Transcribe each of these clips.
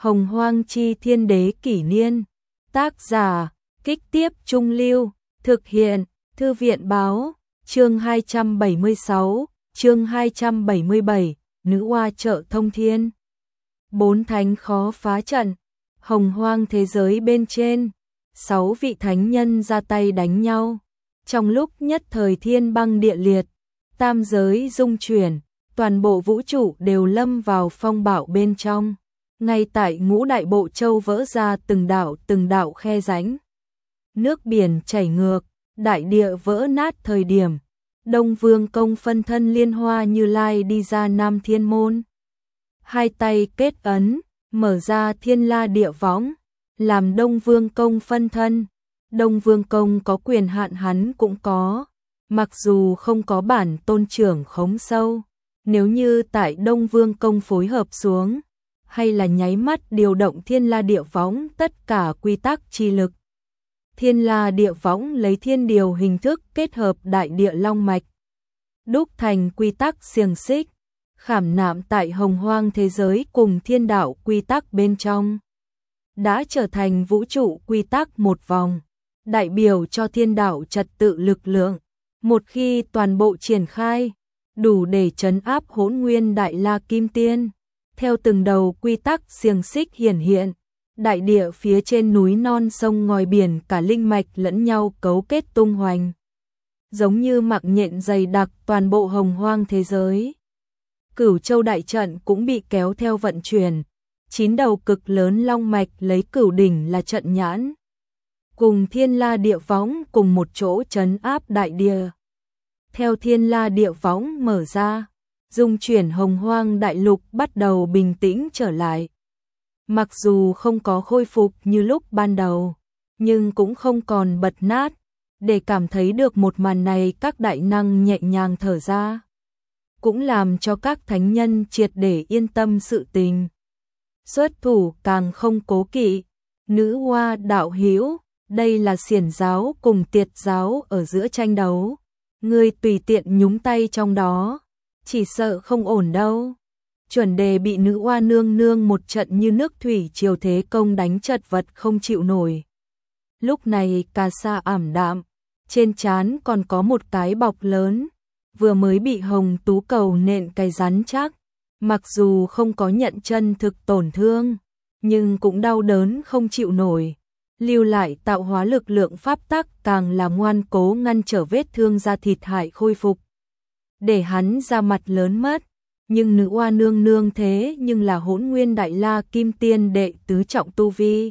Hồng Hoang chi thiên đế kỷ niên. Tác giả, Kích Tiếp Trung Lưu, thực hiện, Thư viện báo, chương 276, chương 277, nữ oa trợ thông thiên. Bốn thánh khó phá trận, Hồng Hoang thế giới bên trên, 6 vị thánh nhân ra tay đánh nhau. Trong lúc nhất thời thiên băng địa liệt, tam giới rung chuyển, toàn bộ vũ trụ đều lâm vào phong bạo bên trong. Ngay tại ngũ đại bộ châu vỡ ra từng đạo khe rãnh. Nước biển chảy ngược, đại địa vỡ nát thời điểm. Đông Vương Công phân thân Liên Hoa Như Lai đi ra Nam Thiên Môn. Hai tay kết ấn, mở ra Thiên La Địa Võng, làm Đông Vương Công phân thân. Đông Vương Công có quyền hạn hắn cũng có, mặc dù không có bản tôn trưởng khống sâu. Nếu như tại Đông Vương Công phối hợp xuống, hay là nháy mắt điều động Thiên La Địa Võng tất cả quy tắc chi lực. Thiên La Địa Võng lấy thiên điều hình thức kết hợp đại địa long mạch, đúc thành quy tắc xiềng xích, khảm nạm tại hồng hoang thế giới cùng thiên đạo quy tắc bên trong. Đã trở thành vũ trụ quy tắc một vòng, đại biểu cho thiên đạo trật tự lực lượng. Một khi toàn bộ triển khai, đủ để trấn áp Hỗn Nguyên Đại La Kim Tiên. Theo từng đầu quy tắc xiềng xích hiển hiện, đại địa phía trên núi non sông ngòi biển cả linh mạch lẫn nhau cấu kết tung hoành. Giống như mạng nhện dày đặc toàn bộ hồng hoang thế giới. Cửu Châu đại trận cũng bị kéo theo vận chuyển. 9 đầu cực lớn long mạch lấy Cửu đỉnh là trận nhãn, cùng Thiên La Địa Võng cùng một chỗ trấn áp đại địa. Theo Thiên La Địa Võng mở ra, dung chuyển hồng hoang đại lục bắt đầu bình tĩnh trở lại. Mặc dù không có khôi phục như lúc ban đầu, nhưng cũng không còn bật nát. Để cảm thấy được một màn này, các đại năng nhẹ nhàng thở ra, cũng làm cho các thánh nhân triệt để yên tâm sự tình. Xuất thủ càng không cố kỵ. Nữ hoa đạo hữu, đây là xiển giáo cùng tiệt giáo ở giữa tranh đấu, ngươi tùy tiện nhúng tay trong đó, chỉ sợ không ổn đâu. Chuẩn Đề bị nữ oa nương nương một trận như nước thủy triều thế công đánh chật vật không chịu nổi. Lúc này Cà Sa ảm đạm, trên trán còn có một cái bọc lớn, vừa mới bị hồng tú cầu nện cái rắn chắc. Mặc dù không có nhận chân thực tổn thương, nhưng cũng đau đớn không chịu nổi. Lưu lại tạo hóa lực lượng pháp tắc càng là ngoan cố ngăn trở vết thương da thịt hại khôi phục. Để hắn ra mặt lớn mất, nhưng nữ oa nương nương thế nhưng là Hỗn Nguyên Đại La Kim Tiên đệ tứ trọng tu vi.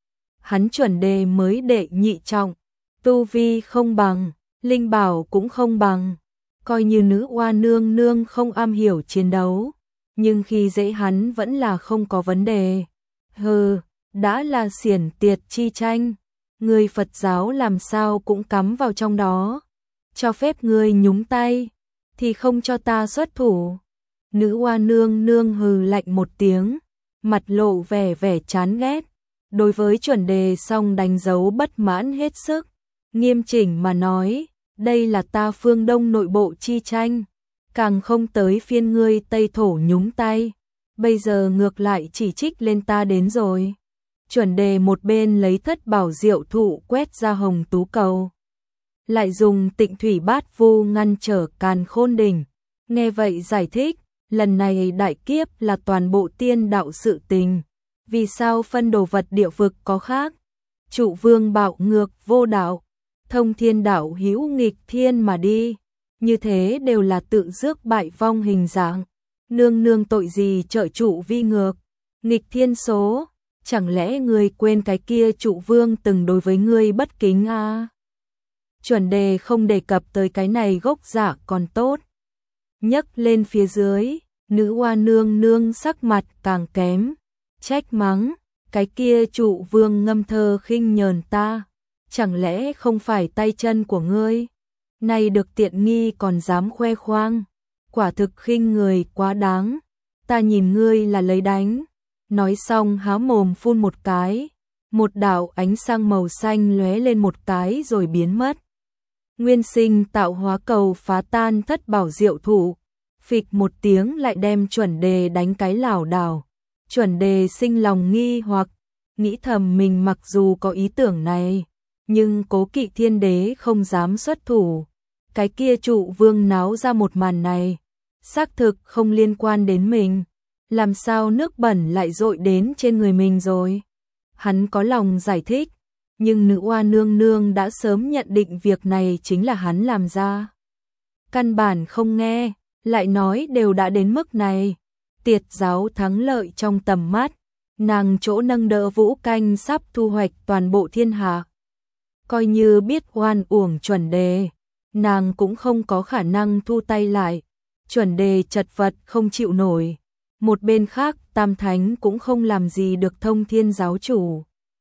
Hắn Chuẩn Đề mới đệ nhị trọng, tu vi không bằng, linh bảo cũng không bằng. Coi như nữ oa nương nương không am hiểu chiến đấu, nhưng khi dễ hắn vẫn là không có vấn đề. Hừ, đã là xiển tiệt chi tranh, người Phật giáo làm sao cũng cắm vào trong đó. Cho phép ngươi nhúng tay, thì không cho ta xuất thủ. Nữ oa nương nương hừ lạnh một tiếng, mặt lộ vẻ chán ghét. Đối với Chuẩn Đề song đánh dấu bất mãn hết sức, nghiêm chỉnh mà nói, đây là ta phương Đông nội bộ chi tranh, càng không tới phiên ngươi Tây thổ nhúng tay. Bây giờ ngược lại chỉ trích lên ta đến rồi. Chuẩn Đề một bên lấy thất bảo diệu thụ quét ra hồng tú cầu, lại dùng Tịnh Thủy Bát Vu ngăn trở Càn Khôn đỉnh. Nghe vậy giải thích, lần này đại kiếp là toàn bộ tiên đạo sự tình. Vì sao phân đồ vật địa vực có khác? Trụ vương bạo ngược vô đạo, thông thiên đạo hữu nghịch thiên mà đi. Như thế đều là tự rước bại vong hình dạng. Nương nương tội gì trợ trụ vi ngược, nghịch thiên số? Chẳng lẽ ngươi quên cái kia trụ vương từng đối với ngươi bất kính à? Chuẩn Đề không đề cập tới cái này gốc giả còn tốt. Nhấc lên phía dưới, nữ oa nương nương sắc mặt càng kém, trách mắng, cái kia trụ vương ngâm thơ khinh nhờn ta, chẳng lẽ không phải tay chân của ngươi? Này được tiện nghi còn dám khoe khoang, quả thực khinh người quá đáng, ta nhìn ngươi là lấy đánh. Nói xong há mồm phun một cái, một đạo ánh sáng màu xanh lóe lên một cái rồi biến mất. Nguyên sinh tạo hóa cầu phá tan thất bảo diệu thụ, phịch một tiếng lại đem Chuẩn Đề đánh cái lảo đảo. Chuẩn Đề sinh lòng nghi hoặc, nghĩ thầm mình mặc dù có ý tưởng này, nhưng Cố Kỵ Thiên Đế không dám xuất thủ. Cái kia Trụ Vương náo ra một màn này, xác thực không liên quan đến mình, làm sao nước bẩn lại dội đến trên người mình rồi. Hắn có lòng giải thích, nhưng Nữ Oa nương nương đã sớm nhận định việc này chính là hắn làm ra. Căn bản không nghe, lại nói đều đã đến mức này. Tiệt giáo thắng lợi trong tầm mắt, nàng chỗ nâng đỡ Vũ Canh sắp thu hoạch toàn bộ thiên hạ. Coi như biết oan uổng Chuẩn Đề, nàng cũng không có khả năng thu tay lại. Chuẩn Đề chật vật không chịu nổi. Một bên khác Tam Thánh cũng không làm gì được Thông Thiên giáo chủ.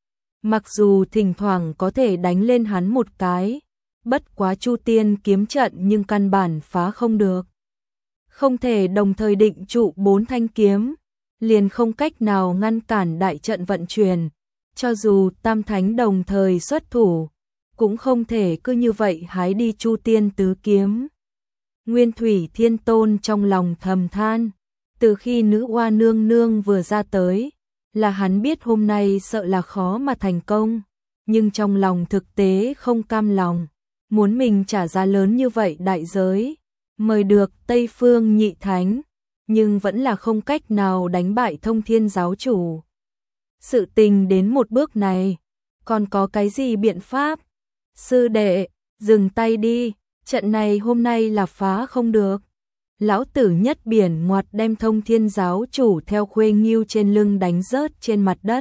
Mặc dù thỉnh thoảng có thể đánh lên hắn một cái, bất quá Chu Tiên kiếm trận nhưng căn bản phá không được. Không thể đồng thời định trụ 4 thanh kiếm, liền không cách nào ngăn cản đại trận vận chuyển. Cho dù Tam Thánh đồng thời xuất thủ, cũng không thể cứ như vậy hái đi Chu Tiên tứ kiếm. Nguyên Thủy Thiên Tôn trong lòng thầm than, từ khi Nữ Oa nương nương vừa ra tới, là hắn biết hôm nay sợ là khó mà thành công, nhưng trong lòng thực tế không cam lòng, muốn mình trả giá lớn như vậy đại giới, mời được Tây Phương Nhị Thánh, nhưng vẫn là không cách nào đánh bại Thông Thiên giáo chủ. Sự tình đến một bước này, còn có cái gì biện pháp? Sư đệ, dừng tay đi, trận này hôm nay là phá không được. Lão tử nhất biển ngoặt đem Thông Thiên giáo chủ theo Khuê Nghiêu trên lưng đánh rớt trên mặt đất.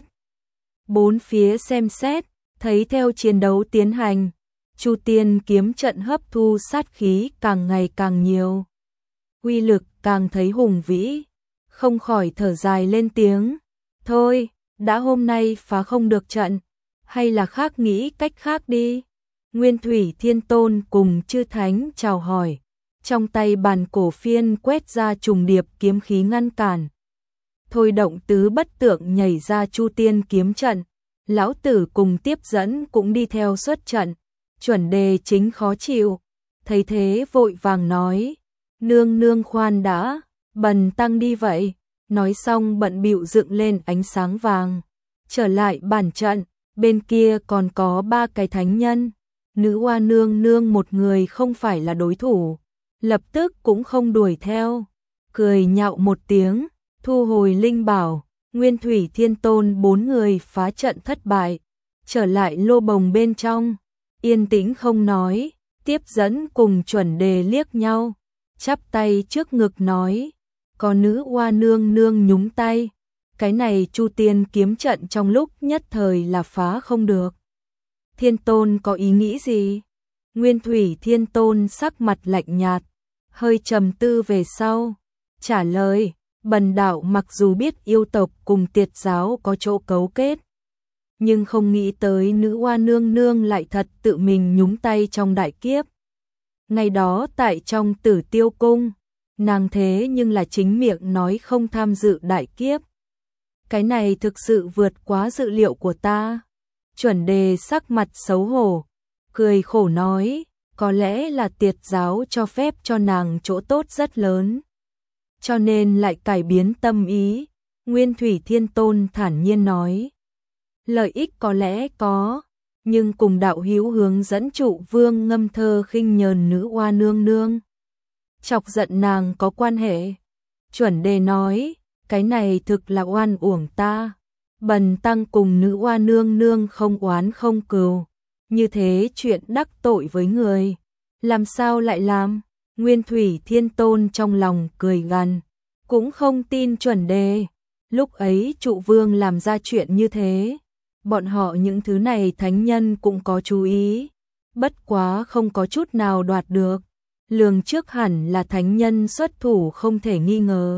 Bốn phía xem xét, thấy theo chiến đấu tiến hành, Chu Tiên kiếm trận hấp thu sát khí càng ngày càng nhiều. Uy lực càng thấy hùng vĩ, không khỏi thở dài lên tiếng. Thôi, đã hôm nay phá không được trận, hay là khác nghĩ cách khác đi. Nguyên Thủy Thiên Tôn cùng chư thánh chào hỏi, trong tay bàn cổ phiên quét ra trùng điệp kiếm khí ngăn cản. Thôi động tứ bất tượng nhảy ra Chu Tiên kiếm trận, lão tử cùng tiếp dẫn cũng đi theo xuất trận. Chuẩn Đề chính khó chịu, thấy thế vội vàng nói, nương nương khoan đã, bần tăng đi vậy. Nói xong bận bịu dựng lên ánh sáng vàng, trở lại bản trận, bên kia còn có 3 cái thánh nhân. Nữ Oa nương nương một người không phải là đối thủ, lập tức cũng không đuổi theo, cười nhạo một tiếng, thu hồi linh bảo. Nguyên Thủy Thiên Tôn 4 người phá trận thất bại, trở lại lô bồng bên trong, yên tĩnh không nói. Tiếp dẫn cùng Chuẩn Đề liếc nhau, chắp tay trước ngực nói, có Nữ Oa nương nương nhúng tay, cái này Chu Tiên kiếm trận trong lúc nhất thời là phá không được. Thiên Tôn có ý nghĩ gì? Nguyên Thủy Thiên Tôn sắc mặt lạnh nhạt, hơi trầm tư về sau, trả lời, bần đạo mặc dù biết yêu tộc cùng tiệt giáo có chỗ cấu kết, nhưng không nghĩ tới Nữ Oa nương nương lại thật tự mình nhúng tay trong đại kiếp. Ngày đó tại trong Tử Tiêu Cung, nàng thế nhưng là chính miệng nói không tham dự đại kiếp. Cái này thực sự vượt quá dự liệu của ta. Chuẩn Đề sắc mặt xấu hổ, cười khổ nói, có lẽ là tiệt giáo cho phép cho nàng chỗ tốt rất lớn, cho nên lại cải biến tâm ý. Nguyên Thủy Thiên Tôn thản nhiên nói, lợi ích có lẽ có, nhưng cùng đạo hữu hướng dẫn Trụ Vương ngâm thơ khinh nhờn Nữ Oa nương nương, chọc giận nàng có quan hệ. Chuẩn Đề nói, cái này thực là oan uổng ta. Bần tăng cùng Nữ Oa nương nương không oán không cừu, như thế chuyện đắc tội với người, làm sao lại làm? Nguyên Thủy Thiên Tôn trong lòng cười gằn, cũng không tin Chuẩn Đề. Lúc ấy Trụ Vương làm ra chuyện như thế, bọn họ những thứ này thánh nhân cũng có chú ý, bất quá không có chút nào đoạt được, lường trước hẳn là thánh nhân xuất thủ không thể nghi ngờ.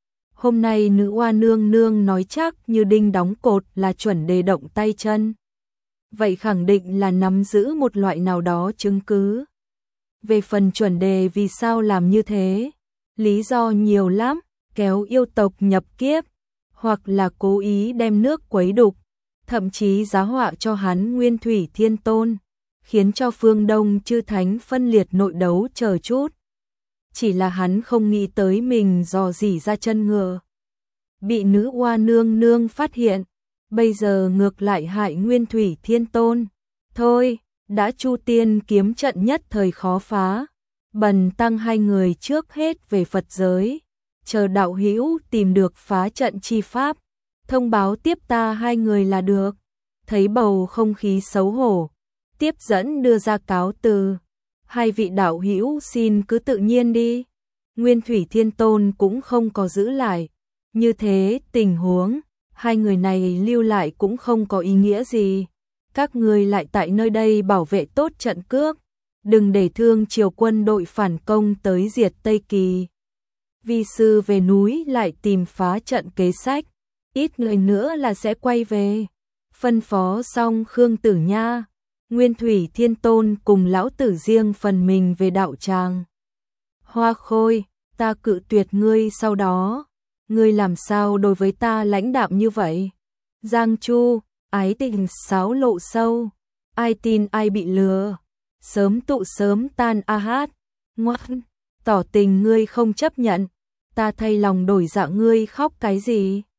Hôm nay Nữ Oa nương nương nói chắc như đinh đóng cột là Chuẩn Đề động tay chân, vậy khẳng định là nắm giữ một loại nào đó chứng cứ. Về phần Chuẩn Đề vì sao làm như thế, lý do nhiều lắm, kéo yêu tộc nhập kiếp, hoặc là cố ý đem nước quấy đục, thậm chí giá họa cho hắn Nguyên Thủy Thiên Tôn, khiến cho phương Đông chư thánh phân liệt nội đấu chờ chút. Chỉ là hắn không nghĩ tới mình dò dỉ ra chân ngựa. bị nữ oa nương nương phát hiện, bây giờ ngược lại hại Nguyên Thủy Thiên Tôn. Thôi, đã Chu Tiên kiếm trận nhất thời khó phá, bần tăng hai người trước hết về Phật giới, chờ đạo hữu tìm được phá trận chi pháp, thông báo tiếp ta hai người là được. Thấy bầu không khí xấu hổ, tiếp dẫn đưa ra cáo từ, hai vị đạo hữu xin cứ tự nhiên đi. Nguyên Thủy Thiên Tôn cũng không có giữ lại, như thế tình huống, hai người này lưu lại cũng không có ý nghĩa gì. Các người lại tại nơi đây bảo vệ tốt trận cước, đừng để thương triều quân đội phản công tới diệt Tây Kỳ. Vi sư về núi lại tìm phá trận kế sách, ít người nữa là sẽ quay về. Phân phó xong Khương Tử Nha, Nguyên Thủy Thiên Tôn cùng lão tử riêng phần mình về đạo tràng. Hoa Khôi, ta cự tuyệt ngươi sau đó, ngươi làm sao đối với ta lãnh đạm như vậy? Giang Chu, ái tình xáo lộ sâu, ai tin ai bị lừa, sớm tụ sớm tan a hát, ngoan, tỏ tình ngươi không chấp nhận, ta thay lòng đổi dạ ngươi khóc cái gì?